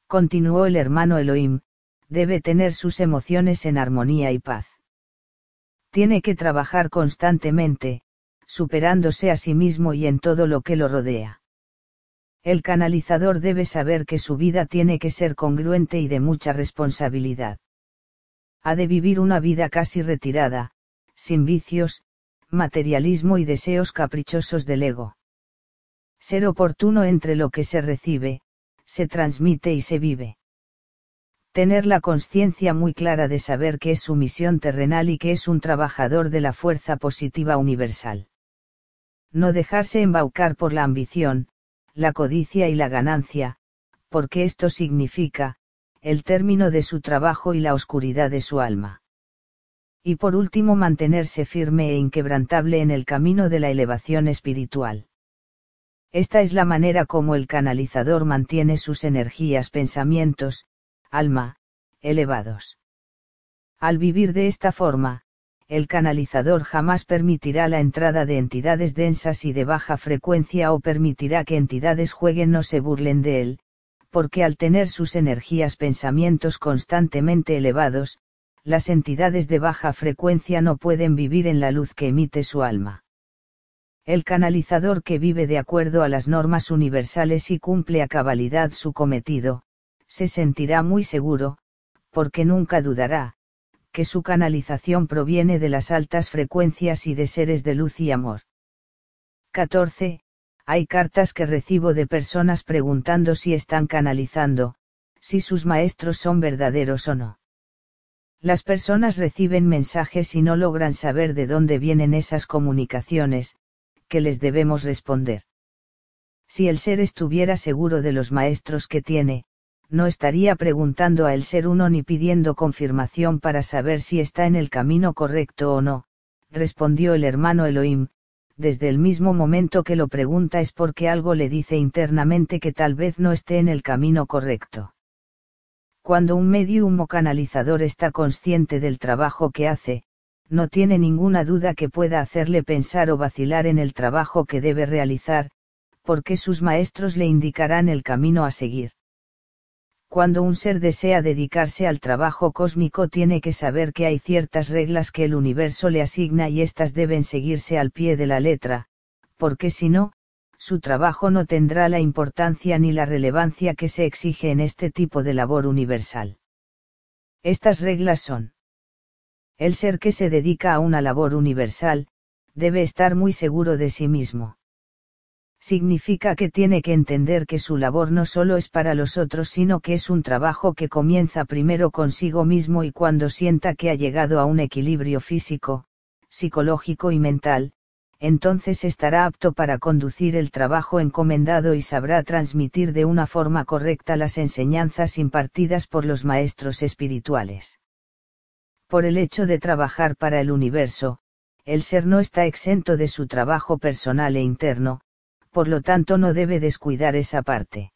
Continuó el hermano Elohim, debe tener sus emociones en armonía y paz. Tiene que trabajar constantemente, superándose a sí mismo y en todo lo que lo rodea. El canalizador debe saber que su vida tiene que ser congruente y de mucha responsabilidad. Ha de vivir una vida casi retirada, sin vicios, materialismo y deseos caprichosos del ego. Ser oportuno entre lo que se recibe, se transmite y se vive. Tener la conciencia muy clara de saber que es su misión terrenal y que es un trabajador de la fuerza positiva universal. No dejarse embaucar por la ambición, la codicia y la ganancia, porque esto significa, el término de su trabajo y la oscuridad de su alma. Y por último mantenerse firme e inquebrantable en el camino de la elevación espiritual. Esta es la manera como el canalizador mantiene sus energías, pensamientos, alma, elevados. Al vivir de esta forma, el canalizador jamás permitirá la entrada de entidades densas y de baja frecuencia o permitirá que entidades jueguen o se burlen de él, porque al tener sus energías, pensamientos constantemente elevados, las entidades de baja frecuencia no pueden vivir en la luz que emite su alma. El canalizador que vive de acuerdo a las normas universales y cumple a cabalidad su cometido, se sentirá muy seguro, porque nunca dudará, que su canalización proviene de las altas frecuencias y de seres de luz y amor. 14. Hay cartas que recibo de personas preguntando si están canalizando, si sus maestros son verdaderos o no. Las personas reciben mensajes y no logran saber de dónde vienen esas comunicaciones, que les debemos responder. Si el ser estuviera seguro de los maestros que tiene, no estaría preguntando a el ser uno ni pidiendo confirmación para saber si está en el camino correcto o no, respondió el hermano Elohim. Desde el mismo momento que lo pregunta es porque algo le dice internamente que tal vez no esté en el camino correcto. Cuando un medium o canalizador está consciente del trabajo que hace, no tiene ninguna duda que pueda hacerle pensar o vacilar en el trabajo que debe realizar, porque sus maestros le indicarán el camino a seguir. Cuando un ser desea dedicarse al trabajo cósmico tiene que saber que hay ciertas reglas que el universo le asigna y éstas deben seguirse al pie de la letra, porque si no, su trabajo no tendrá la importancia ni la relevancia que se exige en este tipo de labor universal. Estas reglas son: el ser que se dedica a una labor universal, debe estar muy seguro de sí mismo. Significa que tiene que entender que su labor no solo es para los otros, sino que es un trabajo que comienza primero consigo mismo, y cuando sienta que ha llegado a un equilibrio físico, psicológico y mental, entonces estará apto para conducir el trabajo encomendado y sabrá transmitir de una forma correcta las enseñanzas impartidas por los maestros espirituales. Por el hecho de trabajar para el universo, el ser no está exento de su trabajo personal e interno, por lo tanto no debe descuidar esa parte.